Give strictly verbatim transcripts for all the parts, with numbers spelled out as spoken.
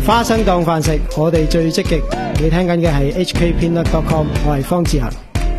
花生當飯食，我哋最積極。你聽緊嘅係 H K Peanut dot com， 我係方志恒。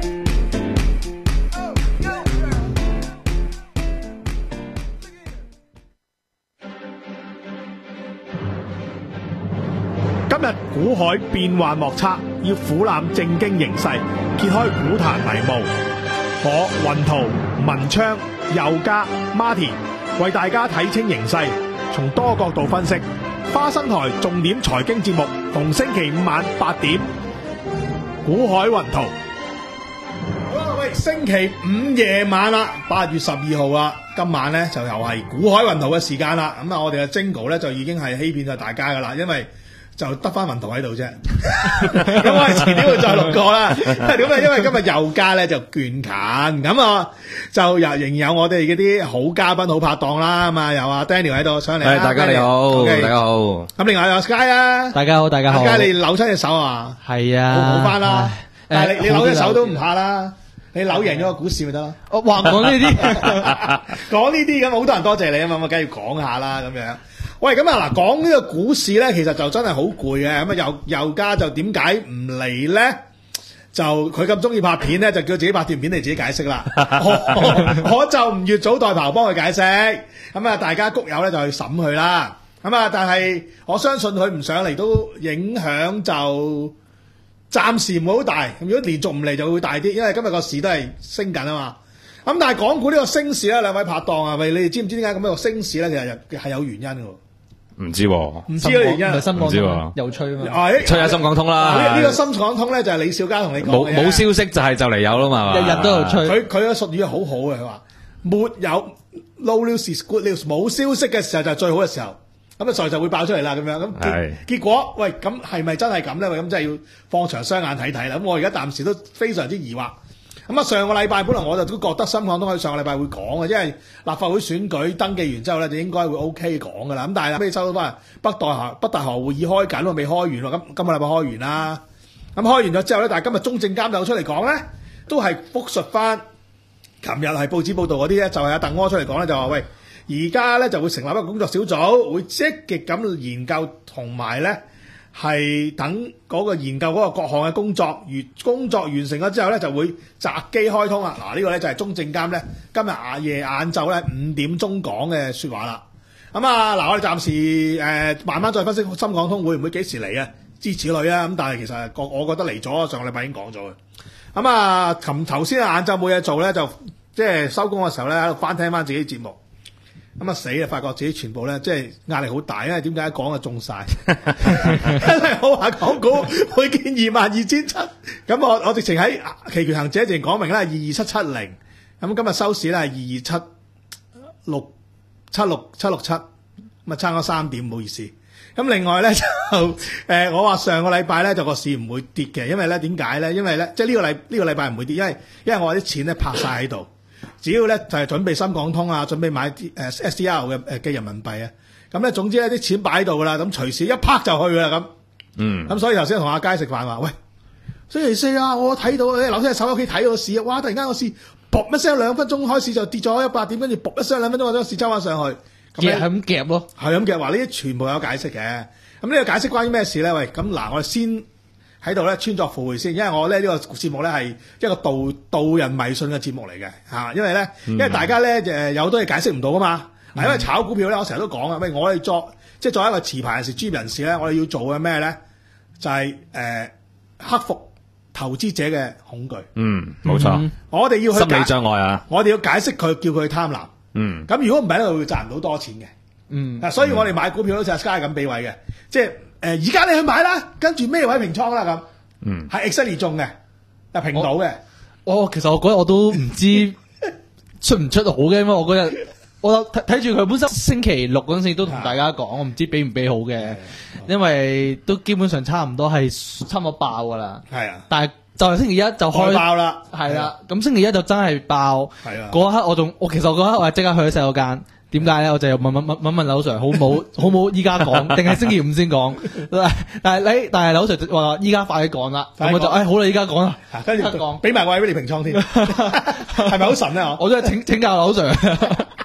今日股海變幻莫測，要俯瞰正經形勢，揭開股壇迷霧。我雲圖、文昌、佑嘉、Martin 為大家睇清形勢，從多角度分析。花生台重點財經節目，逢星期五晚八點，股海雲圖。好啦，喂，星期五夜晚啦，八月十二號啦，今晚咧就又係股海雲圖嘅時間啦。咁啊，我哋嘅 Jingle 咧就已經係欺騙咗大家噶啦，因為就得翻雲圖喺度啫。咁我哋遲啲會再錄過啦。咁啊，因為今日佑嘉咧就倦勤，咁啊就又仍然有我哋嗰啲好嘉賓、好拍檔啦。咁啊，有阿 Daniel 喺度上嚟。 係，大家你好，大家好。 咁另外有 Sky 啊， 大家好，大家好。 Sky 你扭親隻手啊？ 係啊， 好好翻啦。但係你你扭隻手都唔怕啦， 嗯、 你扭贏咗個股市咪得咯。 我話唔講呢啲， 講呢啲咁，好多人多謝你啊嘛，咁梗係要講下啦咁樣。喂，咁啊嗱，講呢個股市咧，其實就真係好攰嘅。咁啊，佑佑嘉就點解唔嚟咧？就佢咁中意拍片咧，就叫自己拍段片，你自己解釋啦。我, 我就唔越早代刨幫佢解釋。咁啊，大家谷友咧就去審佢啦。咁啊，但係我相信佢唔上嚟都影響就暫時唔會好大。咁如果連續唔嚟就會大啲，因為今日個市都係升緊啊嘛。咁但係港股呢個升市咧，兩位拍檔啊，喂，你哋知唔知點解咁樣個升市咧？其實係有原因嘅。 唔知喎， 唔知嘅原因， 唔係深港通有吹嘛？ 吹下深港通啦。 呢呢個深港通咧就係李小加同你講嘅。 冇冇消息就係就嚟有啦嘛， 日日都有吹。 佢佢嘅術語好好嘅，佢話沒有 no news is good news， 冇消息嘅時候就係最好嘅時候。咁啊，所以就會爆出嚟啦，咁樣咁結結果，喂，咁係咪真係咁咧？喂，咁真係要放長雙眼睇睇啦。咁我而家暫時都非常之疑惑。咁啊，上個禮拜本來我就都覺得深港通喺上個禮拜會講嘅，因為立法會選舉登記完之後咧，就應該會 O K 講噶啦。咁但係尾收到翻北大河北大河會議開緊，未開完喎。咁今個禮拜開完啦。咁開完咗之後咧，但係今日中證監就出嚟講咧，都係復述翻琴日係報紙報導嗰啲咧，就係阿鄧柯出嚟講咧，就話喂，而家咧就會成立一個工作小組，會積極咁研究同埋咧。係等嗰個研究嗰個各項嘅工作完工作完成咗之後咧，就會擇機開通啦。嗱，呢個咧就係中證監咧今日夜晏晝咧五點鐘講嘅説話啦。咁啊，嗱，我哋暫時誒、呃、慢慢再分析深港通會唔會幾時嚟啊？諸此類啊。咁但係其實我我覺得嚟咗，上個禮拜已經講咗嘅。咁啊，琴頭先晏晝冇嘢做咧，就即係收工嘅時候咧喺度翻聽翻自己節目。咁啊死啊！發覺自己全部咧，即係壓力好大，因為點解講啊中晒，因為我話港股會見二萬二千七，咁我我直情喺期權行者直情講明咧係二二七七零，咁今日收市咧係二二七六七六七六七，咁啊差咗三點，唔好意思。咁另外咧就誒、呃，我話上個禮拜咧就個市唔會跌嘅，因為咧點解咧？因為咧即係呢個禮呢、呢個禮拜唔會跌，因為因為我啲錢咧拍晒喺度。只要咧就係準備深港通啊，準備買啲誒 S D R 嘅誒嘅人民幣啊，咁咧總之咧啲錢擺喺度噶啦，咁隨時一拍就去噶啦咁。嗯，咁所以頭先同阿佳食飯話，喂，星期四啊，我睇到誒樓下手喺屋企睇個市啊，哇！突然間個市卜一聲兩分鐘開始就跌咗一百點，跟住卜一聲兩分鐘個市抽翻上去， 夾係咁夾咯， 係咁夾。話呢啲全部有解釋嘅。咁呢個解釋關於咩事咧？喂，咁嗱，我哋先喺度咧穿鑿附會先，因為我咧呢、呢個節目咧係一個導導人迷信嘅節目嚟嘅嚇，因為咧，因為大家咧誒有好多嘢解釋唔到噶嘛，嗯、因為炒股票咧，我成日都講啊，喂，我哋作即係作為一個持牌人士、專業人士咧，我哋要做嘅咩咧，就係、是、誒、呃、克服投資者嘅恐懼。 嗯，冇錯。嗯、 我哋要去心理障礙啊！ 我哋要解釋佢，叫佢貪婪。 嗯。咁如果唔係咧，佢會賺唔到多錢嘅。嗯。所以我哋買股票都似阿 Sky 咁俾位嘅，即係。誒而家你去買啦，跟住咩位平倉啦咁，嗯，係 exactly 中嘅，係平到嘅。 我其實我嗰日我都唔知出唔出好嘅，因為我嗰日我睇睇住佢本身星期六嗰陣時都同大家講，我唔知俾唔俾好嘅，因為都基本上差唔多係差唔多爆噶啦。係啊，但係就係星期一就開爆啦， 係啦，咁星期一就真係爆。係啊，嗰一刻我仲我其實我嗰刻我係即刻去咗洗手間。點解咧？我就問問問問問劉 Sir 好冇好冇依家講，定係星期五先講？但係你但係劉 Sir 話依家快啲講啦，咁我就誒好啦，依家講啦， 跟住講，俾埋個位俾你平倉添，係咪好神咧？ 我都係請請教劉 Sir。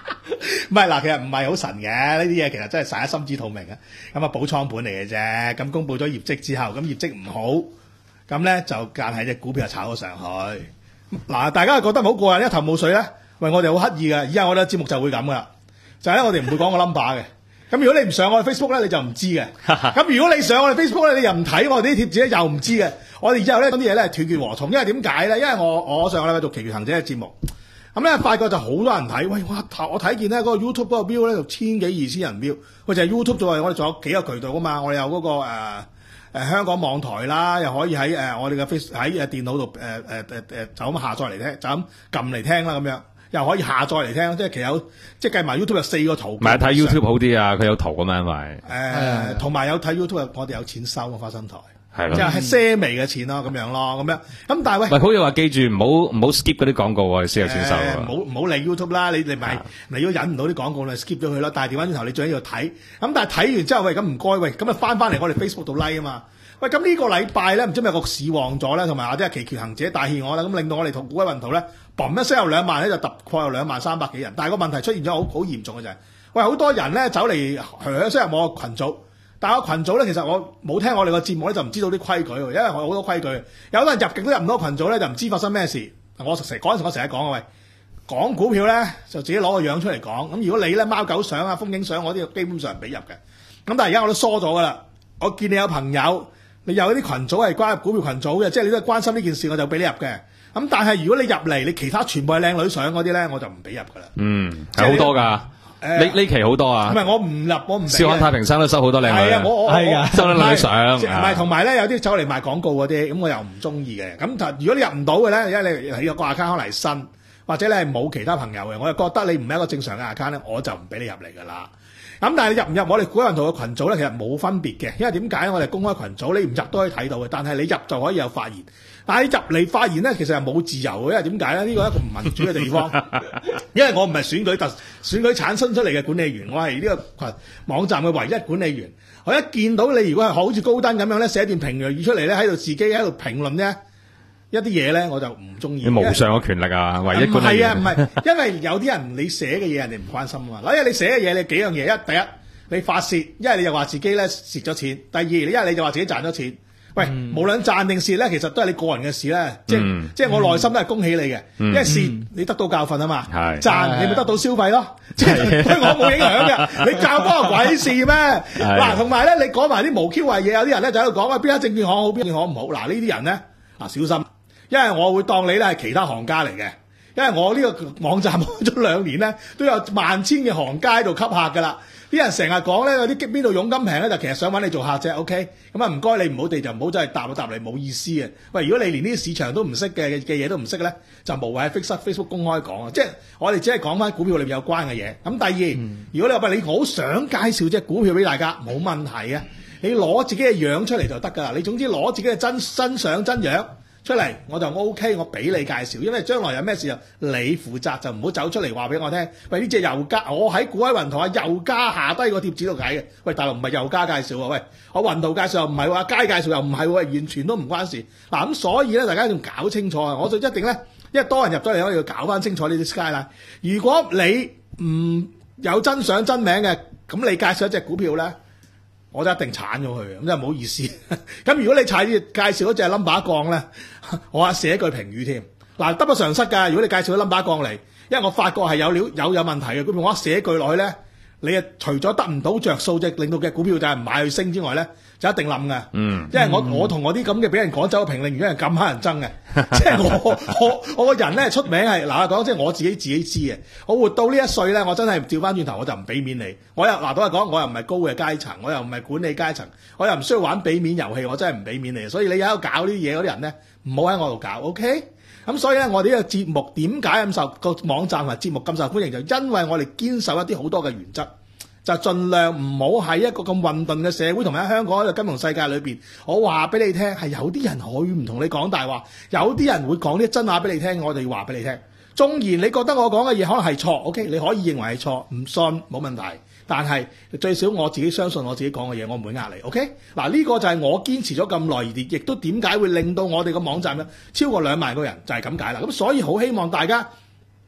唔係嗱，其實唔係好神嘅呢啲嘢，其實真係大家心知肚明嘅。咁啊，補倉盤嚟嘅啫。咁公佈咗業績之後，咁業績唔好，咁咧就間係隻股票就炒咗上去。嗱，大家覺得唔好過癮，一頭霧水咧。喂，我哋好刻意嘅，以後我哋節目就會咁噶啦，就係咧我哋唔會講個 number 嘅。咁如果你唔上我哋 Facebook 咧，你就唔知嘅。咁如果你上我哋 Facebook 咧，你又唔睇我哋啲貼紙咧，又唔知嘅。我哋之後咧嗰啲嘢咧係斷絕和蟲，因為點解咧？因為我我上個禮拜做奇遇行者嘅節目，咁咧發覺就好多人睇。喂，哇！我睇見咧嗰個 YouTube 嗰個 view 咧就千幾二千人 view。喂，就係 YouTube 做，我哋仲有幾個渠道噶嘛？我哋有嗰、嗰個誒誒、呃呃、香港網台啦，又可以喺誒、呃、我哋嘅 Face 喺誒電腦度誒誒誒誒就咁下載嚟聽，就咁撳嚟聽啦咁樣。又可以下載嚟聽，即係其實有即係計埋 YouTube 有四個圖。唔係睇 YouTube 好啲啊，佢有圖噶嘛，因為誒同埋有睇 YouTube， 我哋有錢收啊，花生台係咯，即係些微嘅錢咯，咁樣咯，咁樣咁但係喂， 喂，好似話記住唔好唔好 skip 嗰啲廣告喎，先有錢收啊！ 唔好唔好理 YouTube 啦，你你咪你如果忍唔到啲廣告，你 skip 咗佢咯。但係調翻轉頭，你最緊要睇。咁但係睇完之後，喂，咁唔該，喂，咁啊翻翻嚟我哋 Facebook 度 like 啊嘛。喂，咁呢個禮拜咧，唔知咪有個市旺咗咧，同埋或者係奇遇行者帶挈我啦，咁令到我哋同股威雲圖咧，嘣一聲有兩萬咧，就突破有兩萬三百幾人。但係個問題出現咗好好嚴重嘅就係，喂，好多人咧走嚟響聲入我個群組，但係個群組咧其實我冇聽我哋個節目咧，就唔知道啲規矩，因為我好多規矩，有好多人入極都入唔到群組咧，就唔知發生咩事。我成嗰陣時我成日講啊，喂，講股票咧就自己攞個樣出嚟講。咁如果你咧貓狗相啊、風景相，我啲基本上唔俾入嘅。咁但係而家我都疏咗噶啦。我見你有朋友。你有啲群組係關股票群組嘅，即係你都係關心呢件事，我就俾你入嘅。咁但係如果你入嚟，你其他全部係靚女相嗰啲咧，我就唔俾入噶啦。嗯，係好多㗎。誒、呃，呢呢期好多啊。唔係我唔入，我唔俾。笑看太平山都收好多靚女。係啊，我我係㗎，收靚女相。唔係同埋咧，有啲走嚟賣廣告嗰啲，咁我又唔中意嘅。咁如果你入唔到嘅咧，因為你你個 account 嚟新，或者你係冇其他朋友嘅，我就覺得你唔係一個正常嘅 account 咧，我就唔俾你入嚟㗎啦。咁但係你入唔入我哋股威雲圖嘅群組咧，其實冇分別嘅，因為點解我哋公開群組，你唔入都可以睇到嘅，但係你入就可以有發言。但係入嚟發言咧，其實係冇自由嘅，因為點解咧？呢個係一個唔民主嘅地方，因為我唔係選舉特選舉產生出嚟嘅管理員，我係呢個群網站嘅唯一管理員。我一見到你如果係好似高登咁樣咧，寫段評論語出嚟咧，喺度自己喺度評論咧。一啲嘢咧我就唔中意，你無上嘅權力啊，唯一管理員。唔係啊，唔係，因為有啲人你寫嘅嘢人哋唔關心啊嘛。嗱，因為你寫嘅嘢你幾樣嘢，一第一你發泄，一係你又話自己咧蝕咗錢，第二你一係你就話自己賺咗錢。喂，嗯、無論賺定蝕咧，其實都係你個人嘅事咧。即係、嗯、即係我內心都係恭喜你嘅，嗯、因為蝕你得到教訓啊嘛，嗯、賺你咪得到消費咯。即係對我冇影響嘅，你教嗰個鬼事咩？嗱，同埋咧你講埋啲無 Q 謂嘢，有啲人咧就喺度講啊，邊間證券行好，邊間證券行唔好。嗱，呢啲人咧啊小心。因為我會當你咧係其他行家嚟嘅，因為我呢個網站開咗兩年咧，都有萬千嘅行家喺度吸客噶啦。啲人成日講咧，有啲邊度佣金平咧，就其實想揾你做客啫。OK，咁啊唔該你唔好地就唔好真係答一答你冇意思嘅。喂，如果你連呢啲市場都唔識嘅嘅嘢都唔識咧，就無謂喺 Facebook Facebook 公開講啊。即係我哋只係講翻股票裏面有關嘅嘢。咁第二，嗯、如果你話你好想介紹隻股票俾大家，冇問題啊。你攞自己嘅樣出嚟就得噶啦。你總之攞自己嘅真真相真樣出嚟我就 O K， 我俾你介紹，因為將來有咩事就你負責，就唔好走出嚟話俾我聽。喂，呢隻油價，我喺股威雲圖啊，油價下低個貼紙度解嘅。喂，大陸唔係油價介紹啊，喂，我雲圖介紹又唔係喎，街介紹又唔係喎，完全都唔關事。嗱咁所以咧，大家要搞清楚啊！我就一定咧，因為多人入咗嚟，我要搞翻清楚呢啲 skyline。如果你唔有真相真名嘅，咁你介紹一隻股票咧，我就一定鏟咗佢，咁真係唔好意思。咁如果你介介紹嗰隻 number 降咧，我話寫句評語添。嗱，得不償失㗎。如果你介紹咗 number 降嚟，因為我發覺係有料有有問題嘅，咁我寫句落去咧，你啊除咗得唔到着數，即係令到嘅股票就係唔買去升之外咧，就一定冧嘅。嗯，因為我、嗯、我同我啲咁嘅俾人趕走嘅評論員係咁乞人憎嘅，即係我我我個人咧出名係嗱講，即係我自己自己知嘅。我活到呢一歲咧，我真係調翻轉頭我就唔俾面你。我又嗱都係講，我又唔係高嘅階層，我又唔係管理階層，我又唔需要玩俾面遊戲，我真係唔俾面你。所以你喺度搞呢啲嘢嗰啲人咧，唔好喺我度搞 ，OK？咁所以咧，我哋呢個節目點解咁受個網站同埋節目咁受歡迎，就因為我哋堅守一啲好多嘅原則。就盡量唔好喺一個咁混沌嘅社會同埋喺香港呢個金融世界裏邊，我話俾你聽係有啲人可以唔同你講大話，有啲人會講啲真話俾你聽，我哋要話俾你聽。縱然你覺得我講嘅嘢可能係錯 ，OK， 你可以認為係錯，唔信冇問題。但係最少我自己相信我自己講嘅嘢，我唔會呃你 ，OK？嗱，呢個就係我堅持咗咁耐，而亦都點解會令到我哋個網站咧超過兩萬個人，就係咁解啦。咁所以好希望大家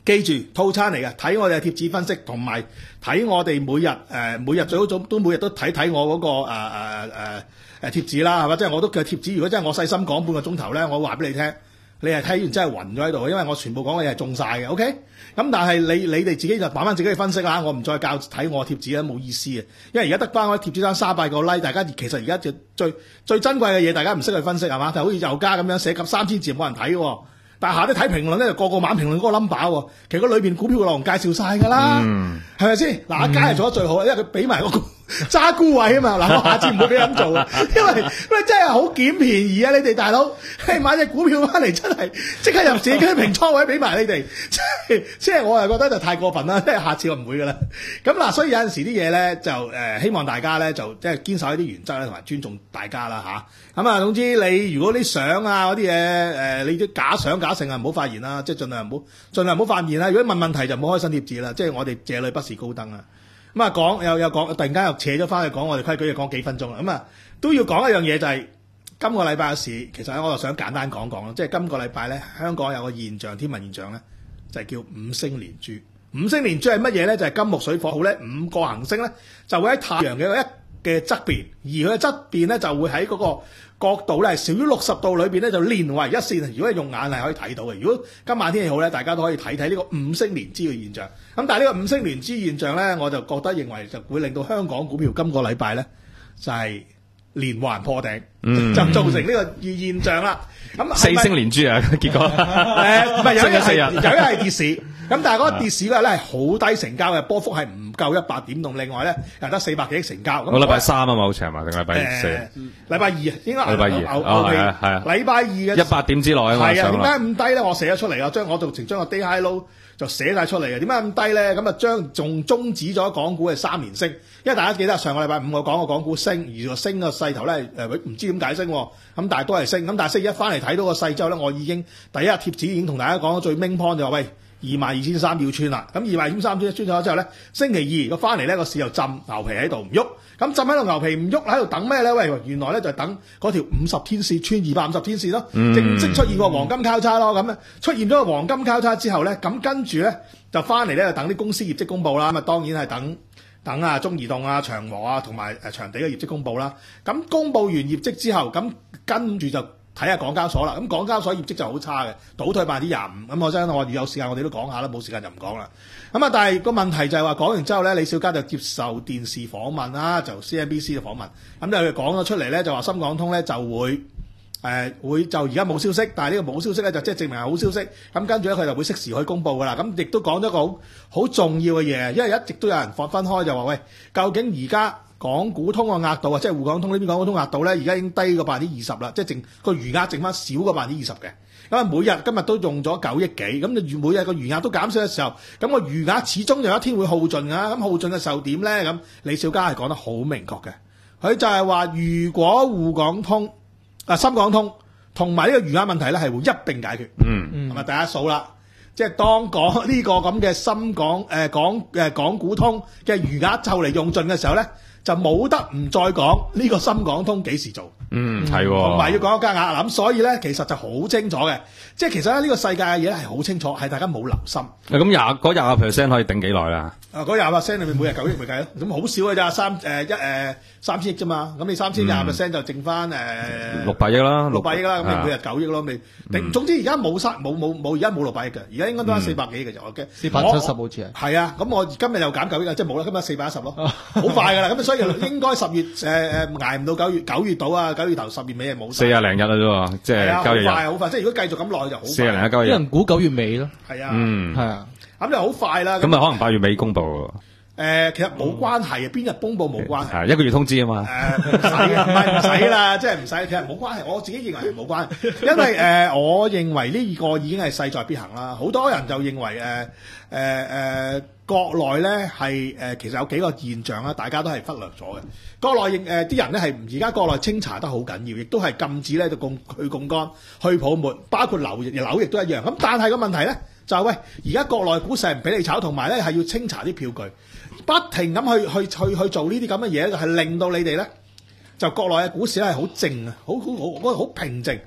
記住套餐嚟嘅，睇我哋嘅貼紙分析，同埋睇我哋每日誒、呃、每日最好都每日都睇睇我嗰、那個誒誒誒誒貼紙啦，係嘛？即係我都嘅貼紙，如果真係我細心講半個鐘頭咧，我話俾你聽，你係睇完真係暈咗喺度，因為我全部講嘅嘢係中晒嘅。OK，咁但係你你哋自己就擺翻自己去分析啦，我唔再教睇我貼紙啦，冇意思嘅，因為而家得翻我貼紙單三百個 like， 大家其實而家最最最珍貴嘅嘢，大家唔識去分析係嘛？就好似油家咁樣寫及三千字冇人睇喎。但係下啲睇評論咧，就個個猛評論嗰個 number 喎，其實嗰裏邊股票嘅內容介紹晒㗎啦，係咪先？嗱，阿佳係做得最好，因為佢俾埋嗰個揸沽位啊嘛。嗱，我下次唔會俾咁做啊，因為喂真係好撿便宜啊！你哋大佬，嘿買隻股票翻嚟真係即刻入自己平倉位俾埋你哋，即係即係我係覺得就太過分啦，即係下次我唔會㗎啦。咁嗱，所以有陣時啲嘢咧就誒、呃、希望大家咧就即係堅守一啲原則咧，同埋尊重大家啦吓。咁啊，總之你如果啲相啊嗰啲嘢誒，你啲假相假性啊，唔好發言啦，即係盡量唔好盡量唔好發言啦。如果問問題就唔好開新貼紙啦，即係我哋這裏不是高登啊。咁啊講又又講，突然間又扯咗翻去講我哋規矩，又講幾分鐘啦。咁啊都要講一樣嘢就係、是、今個禮拜嘅事，其實咧我就想簡單講講咯，即係今個禮拜咧香港有個現象，天文現象咧就係、是、叫五星連珠。五星連珠係乜嘢咧？就係、是、金木水火土咧五個行星咧就會喺太陽嘅一嘅側邊，而佢嘅側邊咧就會喺嗰個角度咧少於六十度裏邊咧就連為一線。如果你用眼係可以睇到嘅。如果今晚天氣好咧，大家都可以睇睇呢個五星連珠嘅現象。咁但係呢個五星連珠現象咧，我就覺得認為就會令到香港股票今個禮拜咧就係、是、連環破頂，嗯、就造成呢個現象啦。咁四星連珠啊，結果誒唔係有一四日， 有一係跌市，咁但係嗰個跌市咧係好低成交嘅，波幅係唔夠一百點動。另外咧又得四百幾億成交。 我禮拜三啊嘛，好似係嘛？定禮拜四？ 禮拜二啊，應該禮拜二哦係啊係啊，禮拜二嘅一百點之內啊嘛。 係啊，點解咁低咧？我寫咗出嚟啊，將我就直將個 day high low 就寫晒出嚟嘅。點解咁低咧？咁啊將仲終止咗港股嘅三連升，因為大家記得上個禮拜五我講過港股升，而個升個勢頭咧誒唔知點解升，咁但係都係升。咁但係星期一翻嚟睇到個勢之後咧，我已經第一日貼紙已經同大家講咗最 main point 就話喂，二萬二千三要穿啦。咁二萬二千三穿穿咗之後咧，星期二個翻嚟咧個市又浸牛皮喺度唔喐。咁浸喺度牛皮唔喐喺度等咩咧？喂，原來咧就係等嗰條五十天線穿二百五十天線咯，嗯、正式出現個黃金交叉咯。咁出現咗個黃金交叉之後咧，咁跟住咧就翻嚟咧就等啲公司業績公佈啦。咁啊當然係等等啊中移動啊、長和啊同埋誒長地嘅業績公佈啦。咁公佈完業績之後，咁跟住就睇下港交所啦。咁港交所業績就好差嘅，倒退百分之廿五。咁我真係我有時間我哋都講下啦，冇時間就唔講啦。咁啊，但係個問題就係話講完之後咧，李小加就接受電視訪問啦，就 C N B C 嘅訪問。咁就佢講咗出嚟咧，就話深港通咧就會誒、呃、會就而家冇消息，但係呢個冇消息咧就即係證明係好消息。咁跟住咧佢就會適時去公佈噶啦。咁亦都講咗一個好好重要嘅嘢，因為一直都有人分分開就話喂，究竟而家港股通個額度啊，即係滬港通呢邊港股通額度咧，而家已經低過百分之二十啦，即係剩個餘額剩翻少過百分之二十嘅。咁啊，每日今日都用咗九億幾，咁你每日個餘額都減少嘅時候，咁個餘額始終有一天會耗盡㗎。咁耗盡嘅時候點咧？咁李小加係講得好明確嘅，佢就係話如果滬港通啊深港通同埋呢個餘額問題咧係會一並解決。嗯，係咪大家數啦？即係當講呢個咁嘅深港誒、呃、港誒、呃、港股通嘅餘額就嚟用盡嘅時候咧，就冇得唔再講呢個深港通幾時做。 嗯，係喎， 同埋要講一加額。咁所以咧，其實就好清楚嘅，即係其實咧呢個世界嘅嘢係好清楚，係大家冇留心。 咁廿嗰廿個 percent 可以頂幾耐啦？ 啊，嗰廿 percent 裏面每日九億咪計咯，咁好少嘅咋，三誒一誒三千億啫嘛，咁你三千廿 percent 就剩翻誒六百億啦， 六百億啦，咁你每日九億咯，你定總之而家冇三冇冇冇而家冇六百億嘅，而家應該都係四百幾嘅啫，我驚四百七十好似係。係啊，咁我今日又減九億啊，即係冇啦，今日四百一十咯，好快㗎啦，咁所以應該十月誒誒捱唔到九月九月到啊，九月頭十月尾係冇。 四廿零日啦啫，即係交易日。 好快好快，即係如果繼續咁耐就好快。 四廿零日交易日。 啲人估九月尾咯。 係啊， 嗯， 係啊， 咁就好快啦。 咁啊，可能八月尾公佈喎。 誒，其實冇關係嘅，邊日公佈冇關係。 係一個月通知啊嘛。 誒，唔使嘅，唔係唔使啦，即係唔使。其實冇關係，我自己認為係冇關係，因為誒，我認為呢個已經係勢在必行啦。好多人就認為誒誒誒，國內咧係誒，其實有幾個現象啦，大家都係忽略咗嘅。國內誒啲人咧係而家國內清查得好緊要，亦都係禁止咧就槓去槓桿、去泡沫，包括樓樓亦都一樣。咁但係個問題咧就係喂，而家國內股市係唔俾你炒，同埋咧係要清查啲票據。不停咁去去去去做呢啲咁嘅嘢，就係令到你哋咧就國內嘅股市咧係好靜啊，好好好好平靜。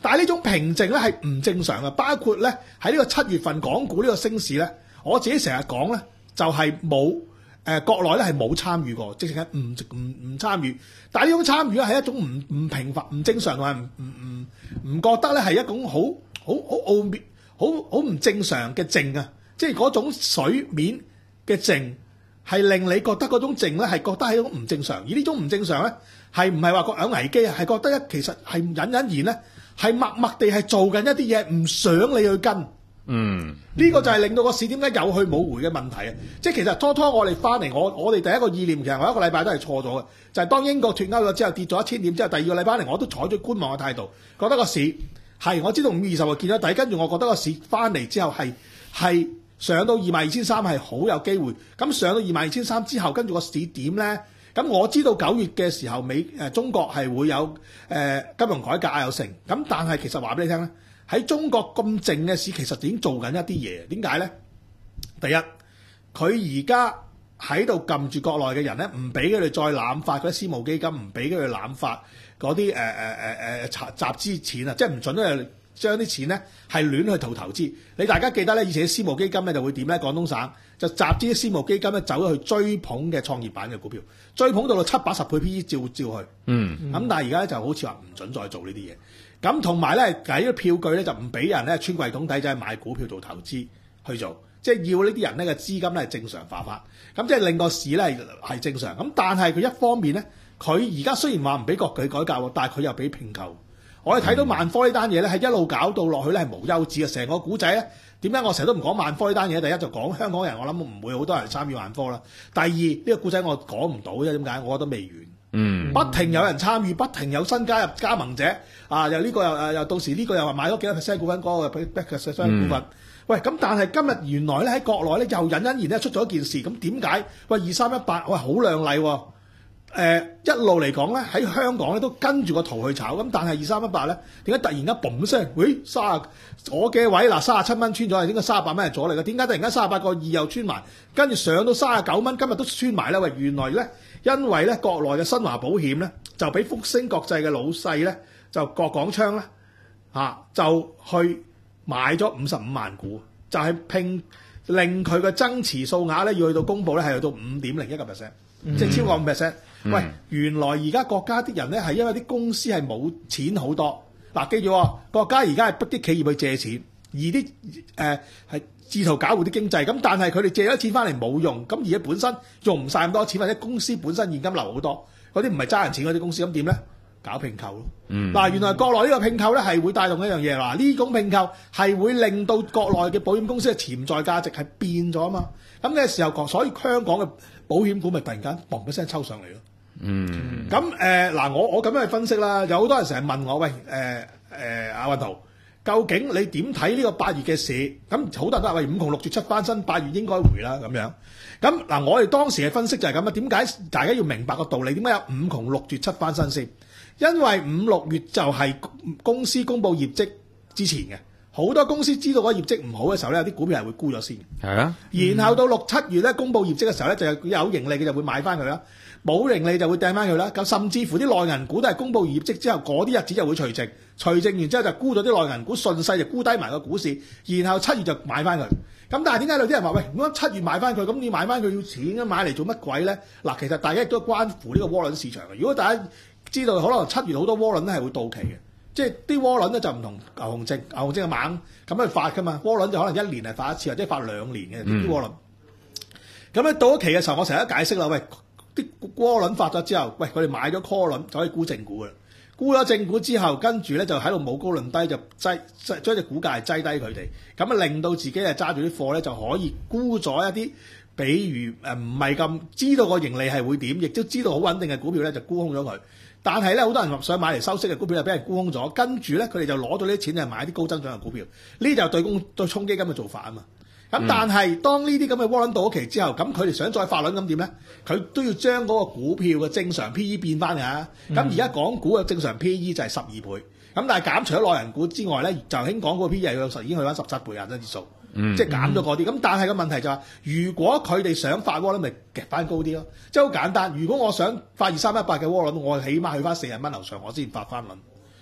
但係呢種平靜咧係唔正常嘅，包括咧喺呢個七月份港股呢個升市咧，我自己成日講咧就係冇誒國內咧係冇參與過，直情係唔唔唔參與。但係呢種參與咧係一種唔唔平凡、唔正常同埋唔唔唔唔覺得咧係一種好好好奧妙、好好唔正常嘅靜啊！即係嗰種水面嘅靜係令你覺得嗰種靜咧係覺得係一種唔正常，而呢種唔正常咧係唔係話個有危機啊？係覺得咧其實係隱隱然咧係默默地係做緊一啲嘢，唔想你去跟。 嗯， 呢個就係令到個市點解有去冇回嘅問題啊！即係其實初初我哋翻嚟，我我哋第一個意念其實我一個禮拜都係錯咗嘅，就係、是、當英國脱歐咗之後跌咗一千點之後，第二個禮拜嚟我都採取觀望嘅態度，覺得個市係我知道五月二十號見咗底，跟住我覺得個市翻嚟之後係係上到二萬二千三係好有機會。咁上到二萬二千三之後，跟住個市點咧？咁我知道九月嘅時候美誒、呃、中國係會有誒、呃、金融改革有成，咁但係其實話俾你聽咧。喺中國咁靜嘅市，其實已經做緊一啲嘢。點解咧？第一，佢而家喺度撳住國內嘅人咧，唔俾佢哋再濫發嗰啲私募基金，唔俾佢哋濫發嗰啲誒誒誒誒集資錢啊，即係唔準佢哋將啲錢咧係亂去做投資。你大家記得咧，以前啲私募基金咧就會點咧？廣東省就集資啲私募基金咧走咗去追捧嘅創業板嘅股票，追捧到到七八十倍 P E 照照去。嗯。咁但係而家咧就好似話唔準再做呢啲嘢。咁同埋咧，喺啲票據咧就唔俾人咧穿櫃桶底，就係買股票做投資去做，即係要呢啲人咧嘅資金咧係正常化法，咁即係令個市咧係正常。咁但係佢一方面咧，佢而家雖然話唔俾國企改革，但係佢又俾併購。我哋睇到萬科呢單嘢咧係一路搞到落去咧係無休止嘅，成個古仔咧點解我成日都唔講萬科呢單嘢？第一就講香港人，我諗唔會好多人參與萬科啦。第二呢個古仔我講唔到，因為點解？我覺得未完。嗯，不停有人參與，不停有新加入加盟者，啊，又呢個又誒又到時呢個又話買咗幾多 percent 股份，嗰個俾 back 嘅相關股份。喂，咁但係今日原來咧喺國內咧又隱隱然咧出咗一件事，咁點解？喂，二三一八，喂好亮麗喎，誒一路嚟講咧喺香港咧都跟住個圖去炒，咁但係二三一八咧點解突然間嘣聲？喂，三十我嘅位嗱三十七蚊穿咗，係點解三十八蚊係阻力嘅？點解突然間三十八個二又穿埋，跟住上到三十九蚊，今日都穿埋啦？喂，原來咧。因為咧國內嘅新華保險咧就俾復星國際嘅老細咧就郭廣昌咧嚇就去買咗五十五萬股，就係、是、拼令佢嘅增持數額咧要去到公佈咧係去到五點零一個 percent，即係超過五 percent。喂，原來而家國家啲人咧係因為啲公司係冇錢好多，嗱、啊、記住、哦，國家而家係逼啲企業去借錢，而啲誒係。試圖搞活啲經濟，咁但係佢哋借咗錢翻嚟冇用，咁而家本身用唔晒咁多錢，或者公司本身現金流好多，嗰啲唔係揸人錢嗰啲公司，咁點咧？搞併購咯。嗱、嗯，原來國內呢個併購咧係會帶動一樣嘢啦，呢種併購係會令到國內嘅保險公司嘅潛在價值係變咗啊嘛。咁嘅時候，所以香港嘅保險股咪突然間嘣一聲抽上嚟咯。嗯。咁誒嗱，我我咁樣去分析啦，有好多人成日問我，喂誒誒阿運圖。究竟你點睇呢個八月嘅市？咁好多人都話喂，五窮六絕七翻身，八月應該回啦咁樣。咁嗱，我哋當時嘅分析就係咁啊。點解大家要明白個道理？點解有五窮六絕七翻身先？因為五六月就係公司公佈業績之前嘅，好多公司知道個業績唔好嘅時候咧，有啲股票係會沽咗先。係啊。然後到六七月咧公佈業績嘅時候咧，就有盈利嘅就會買翻佢啦。冇盈利就會掟翻佢啦，咁甚至乎啲內銀股都係公佈業績之後嗰啲日子就會除淨，除淨完之後就沽咗啲內銀股，順勢就沽低埋個股市，然後七月就買翻佢。咁但係點解有啲人話喂，如果七月買翻佢，咁你買翻佢要錢啊，買嚟做乜鬼咧？嗱，其實大家亦都關乎呢個窩輪市場嘅。如果大家知道可能七月好多窩輪咧係會到期嘅，即係啲窩輪咧就唔同牛熊證，牛熊證係猛咁去發噶嘛，窩輪就可能一年係發一次，或者發兩年嘅啲窩輪。咁咧到咗期嘅時候，我成日都解釋啦，喂。啲窩輪發咗之後，喂佢哋買咗 call 輪就可以沽正股嘅，沽咗正股之後，跟住咧就喺度冇高論低，就擠擠將隻股價係擠低佢哋，咁啊令到自己係揸住啲貨咧就可以沽咗一啲，比如誒唔係咁知道個盈利係會點，亦都知道好穩定嘅股票咧就沽空咗佢。但係咧好多人想買嚟收息嘅股票就俾人沽空咗，跟住咧佢哋就攞咗呢啲錢就買啲高增長嘅股票，呢啲就係對公對沖基金嘅做法啊嘛。咁、嗯、但係當呢啲咁嘅窩輪到咗期之後，咁佢哋想再發輪咁點咧？佢都要將嗰個股票嘅正常 P E 變翻㗎。咁而家港股嘅正常 P E 就係十二倍，咁但係減除咗內銀股之外咧，就興港股嘅 P E 係有十已經去翻十七倍啊，真係數，嗯、即係減咗嗰啲。咁但係個問題就係、是，如果佢哋想發窩輪，咪夾翻高啲咯。即係好簡單。如果我想發二三一八嘅窩輪，我起碼去翻四十蚊樓上，我先發翻輪。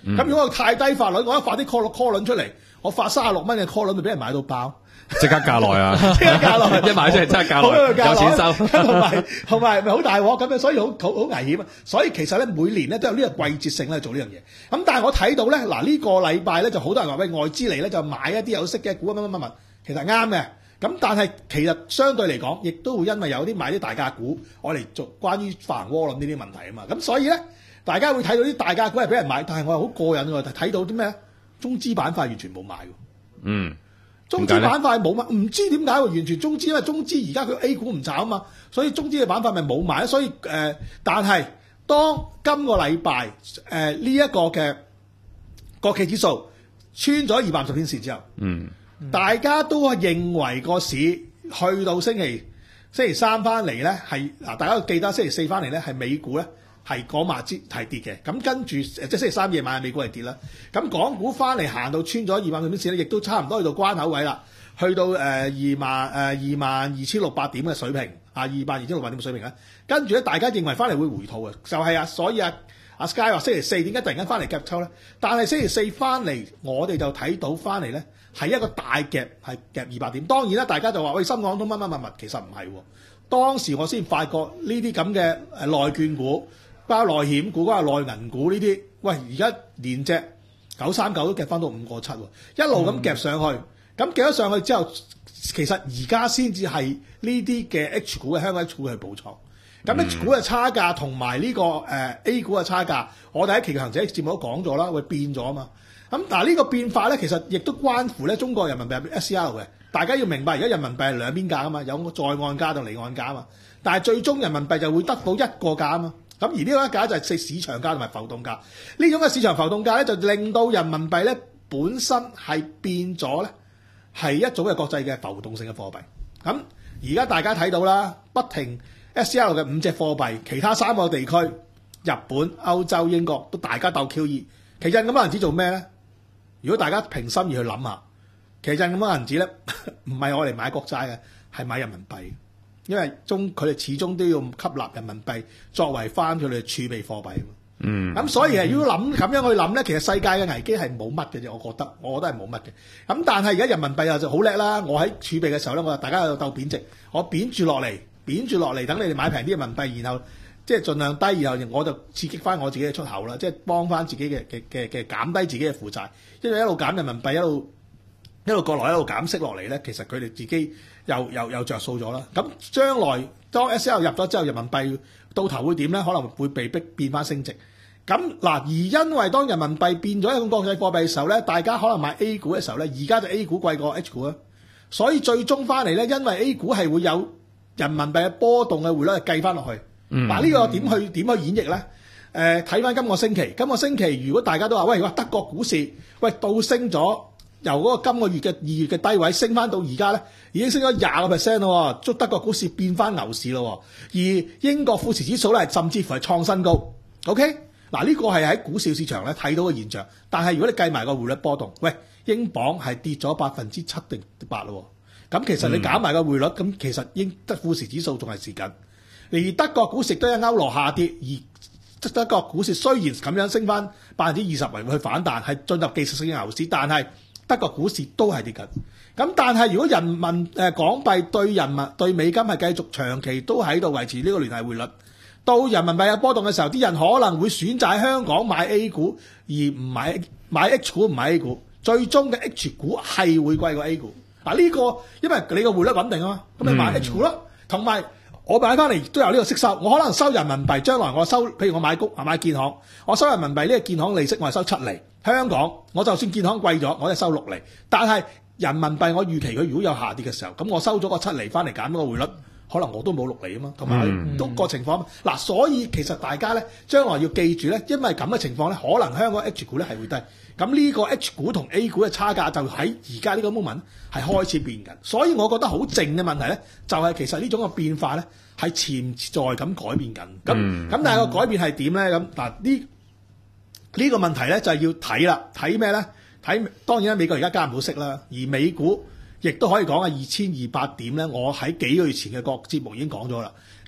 咁、嗯、如果我太低發率，我一發啲 call call 輪出嚟，我發三十六蚊嘅 call 輪，咪俾人買到爆。 即刻價內啊！ 即刻價內， 一買出嚟即刻價內，有錢收， 同埋同埋咪好大鑊咁樣，所以好好好危險啊！所以其實咧，每年咧都有呢個季節性咧做呢樣嘢。咁但係我睇到咧，嗱、這、呢個禮拜咧就好多人話喂，外資嚟咧就買一啲有息嘅股乜乜乜乜，其實啱嘅。咁但係其實相對嚟講，亦都會因為有啲買啲大價股，我嚟做關於發行窩輪呢啲問題啊嘛。咁所以咧，大家會睇到啲大價股係俾人買，但係我係好過癮喎，睇到啲咩中資板塊完全冇買喎。 嗯。 中資板塊冇買，唔知點解喎？完全中資，因為中資而家佢 A 股唔炒啊嘛，所以中資嘅板塊咪冇買。所以誒、呃，但係當今個禮拜誒呢一個嘅國企指數穿咗二百五十天線之後，嗯，大家都係認為個市去到星期星期三翻嚟咧係嗱，大家都記得星期四翻嚟咧係美股咧。係嗰晚之係跌嘅，咁跟住即係星期三夜晚美股係跌啦。咁港股翻嚟行到穿咗二萬點線咧，亦都差唔多去到關口位啦，去到誒二萬誒二萬二千六百點嘅水平啊，二萬二千六百點嘅水平咧。跟住咧，大家認為翻嚟會回吐嘅，就係、是、啊，所以啊，阿 Sky 話星期四點解突然間翻嚟夾抽咧？但係星期四翻嚟，我哋就睇到翻嚟咧係一個大夾，係夾二百點。當然啦，大家就話喂，深港通乜乜乜乜，其實唔係喎。當時我先發覺呢啲咁嘅誒內券股。包內險股、包內銀股呢啲，喂，而家連隻九三九都夾翻到五個七喎，一路咁夾上去，咁夾咗上去之後，其實而家先至係呢啲嘅 H 股嘅香港 H 股去補倉，咁 H 股嘅差價同埋呢個誒 A 股嘅差價，我哋喺期權行者節目都講咗啦，會變咗啊嘛。咁但係呢個變化咧，其實亦都關乎咧中國人民幣 S C L 嘅，大家要明白而家人民幣係兩邊價啊嘛，有個在岸價同離岸價啊嘛，但係最終人民幣就會得到一個價啊嘛。咁而呢個價就係市場價同埋浮動價，呢種嘅市場浮動價咧就令到人民幣咧本身係變咗咧係一種嘅國際嘅浮動性嘅貨幣。咁而家大家睇到啦，不停 S C L 嘅五隻貨幣，其他三個地區日本、歐洲、英國都大家鬥 Q E， 其實咁多銀紙做咩咧？如果大家平心而去諗下，其實咁多銀紙咧唔係我嚟買國債嘅，係買人民幣。因為中佢哋始終都要吸納人民幣作為翻佢哋儲備貨幣。嗯，咁所以係如果諗咁樣去諗咧，其實世界嘅危機係冇乜嘅啫，我覺得，我覺得係冇乜嘅。咁但係而家人民幣又就好叻啦，我喺儲備嘅時候咧，我大家喺度鬥貶值，我貶住落嚟，貶住落嚟，等你哋買平啲人民幣，然後即係盡量低，然後我就刺激翻我自己嘅出口啦，即係幫翻自己嘅嘅嘅嘅減低自己嘅負債，因為一路減人民幣一路。一路國內一路減息落嚟咧，其實佢哋自己又又又著數咗啦。咁將來當 S L 入咗之後，人民幣到頭會點咧？可能會被逼變翻升值。咁嗱，而因為當人民幣變咗一種國際貨幣嘅時候咧，大家可能買 A 股嘅時候咧，而家就 A 股貴過 H 股啊。所以最終翻嚟咧，因為 A 股係會有人民幣嘅波動嘅匯率係計翻落去。嗱、嗯，呢、呢個點去點去演繹咧？誒，睇翻今個星期，今個星期如果大家都話喂，哇德國股市喂倒升咗。由嗰個今個月嘅二月嘅低位升翻到而家咧，已經升咗廿個 percent 咯，捉德國股市變翻牛市咯。而英國富時指數咧，甚至乎係創新高。OK，嗱呢個係喺股市市場咧睇到嘅現象。但係如果你計埋個匯率波動，喂，英鎊係跌咗百分之七定八咯。咁其實你減埋個匯率，咁、嗯、其實英德富時指數仲係蝕緊。而德國股市都係歐羅下跌，而德國股市雖然咁樣升翻百分之二十為去反彈，係進入技術性嘅牛市，但係德國股市都係跌緊，咁但係如果人民誒、呃、港幣對人民對美金係繼續長期都喺度維持呢個聯繫匯率，到人民幣有波動嘅時候，啲人可能會選擇喺香港買 A 股而唔買買 H 股唔買 A 股，最終嘅 H 股係會貴過 A 股。嗱、這、呢個因為你個匯率穩定啊嘛，咁你買 H 股咯，同埋我買翻嚟都有呢個息收，我可能收人民幣，將來我收，譬如我買股買建行，我收人民幣呢個建行利息我係收七厘。香港我就算建行貴咗，我就收六厘。但係人民幣我預期佢如果有下跌嘅時候，咁我收咗個七厘翻嚟減咗個匯率，可能我都冇六厘啊嘛。同埋都個情況嗱，所以其實大家咧將來要記住咧，因為咁嘅情況咧，可能香港 H 股咧係會低。咁呢個 H 股同 A 股嘅差價就喺而家呢個 moment 係開始變緊。所以我覺得好正嘅問題咧，就係、是、其實呢種嘅變化咧係潛在咁改變緊。咁咁、嗯、但係個改變係點咧？咁嗱呢？呢個問題咧就係要睇啦，睇咩咧？睇當然啦，美國而家加唔到息啦，而美股亦都可以講係二千二百點咧。我喺幾個月前嘅個節目已經講咗啦。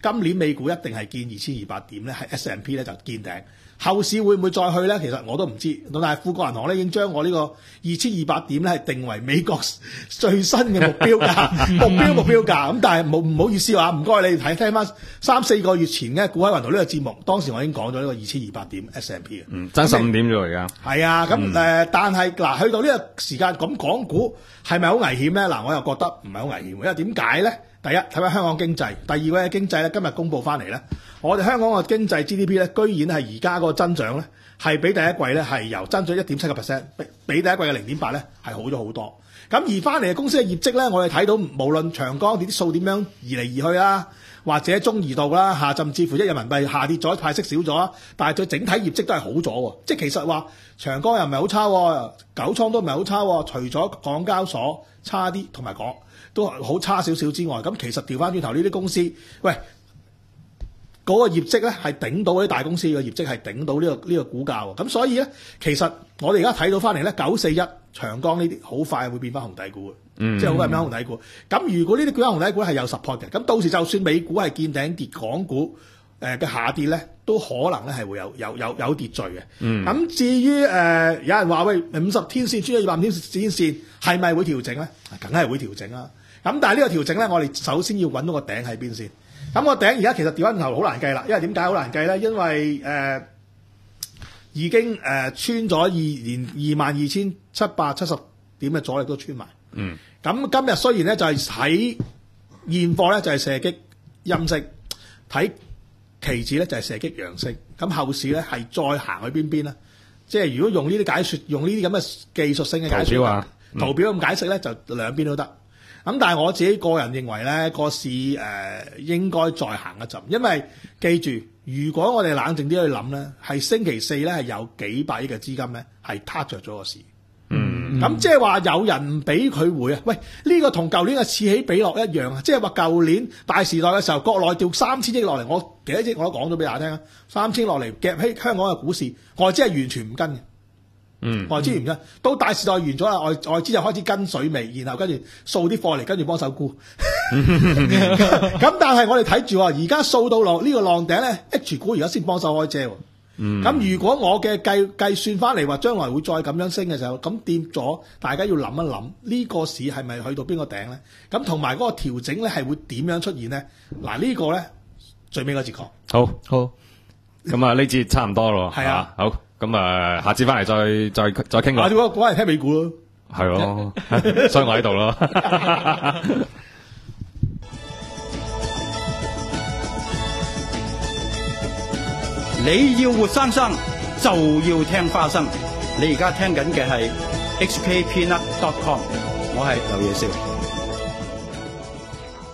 今年美股一定係見二千二百點咧，係 S and P 咧就見頂。後市會唔會再去咧？其實我都唔知。但係富國銀行咧已經將我呢個二千二百點咧係定為美國最新嘅目標價，目標目標價。咁但係冇唔好意思話，唔該你睇聽翻三四個月前嘅股海雲圖呢個節目，當時我已經講咗呢個二千二百點 S and P 嘅。 嗯，爭十五點咗而家。係啊，咁誒、嗯呃，但係嗱，去到呢個時間咁港股係咪好危險咧？嗱，我又覺得唔係好危險，因為點解咧？第一睇翻香港經濟，第二位經濟咧今日公佈翻嚟咧，我哋香港嘅經濟 G D P 咧，居然係而家個增長咧係比第一季咧係由增長一點七個 percent，比比第一季嘅零點八咧係好咗好多。咁而翻嚟嘅公司嘅業績咧，我哋睇到無論長江啲數點樣移嚟移去啦，或者中移動啦嚇，甚至乎一人民幣下跌咗，派息少咗，但係佢整體業績都係好咗喎。即係其實話長江又唔係好差，九倉都唔係好差，除咗港交所差啲同埋港都好差少少之外，咁其實調翻轉頭呢啲公司，喂嗰、那個業績咧係頂到嗰啲大公司嘅業績係頂到呢、這個呢、這個股價喎，咁所以咧其實我哋而家睇到翻嚟咧九四一長江呢啲好快會變翻紅底股嘅，嗯、即係好快變翻紅底股。咁如果呢啲變翻紅底股係有 support 嘅，咁到時就算美股係見頂跌，港股誒嘅下跌咧都可能咧係會有有有有秩序嘅。咁、嗯、至於誒、呃、有人話喂五十天線穿咗二百五十天線係咪會調整咧？梗係會調整啦。咁但係呢個調整咧，我哋首先要揾到個頂喺邊先。咁個頂而家其實調翻頭好難計啦，因為點解好難計咧？因為誒、呃、已經誒、呃、穿咗二連二萬二千七百七十點嘅阻力都穿埋。嗯。咁今日雖然咧就係喺現貨咧就係射擊陰色，睇期指咧就係射擊陽色。咁後市咧係再行去邊邊咧？即係如果用呢啲解説，用呢啲咁嘅技術性嘅解説啊，圖表咁解釋咧，就兩邊都得。咁但係我自己個人認為咧，個市誒、呃、應該再行一陣，因為記住，如果我哋冷靜啲去諗咧，係星期四咧係有幾百億嘅資金咧係撻着咗個市。嗯，咁即係話有人唔俾佢回啊？喂，呢、呢個同舊年嘅此起彼落一樣啊！即係話舊年大時代嘅時候，國內調三千億落嚟，我幾多億我都講咗俾大家聽啊！三千落嚟夾喺香港嘅股市，外資係完全唔跟嘅。嗯，外資唔跟，到大時代完咗啦，外外資就開始跟水尾，然後跟住掃啲貨嚟，跟住幫手沽。咁但係我哋睇住話，而家掃到落呢個浪頂咧 ，H 股而家先幫手開遮。嗯，咁如果我嘅計計算翻嚟話，將來會再咁樣升嘅時候，咁跌咗，大家要諗一諗呢、呢個市係咪去到邊個頂咧？咁同埋嗰個調整咧係會點樣出現咧？嗱、呢個、呢個咧最尾嗰節講。 好， 好， 咁啊呢節差唔多咯。係啊，好。咁啊，下次翻嚟再再再傾過。 下次我講嚟聽美股咯， 係咯，所以我喺度咯。 你要活生生就要聽花生。你而家聽緊嘅係 H K Peanut dot com， 我係劉野少。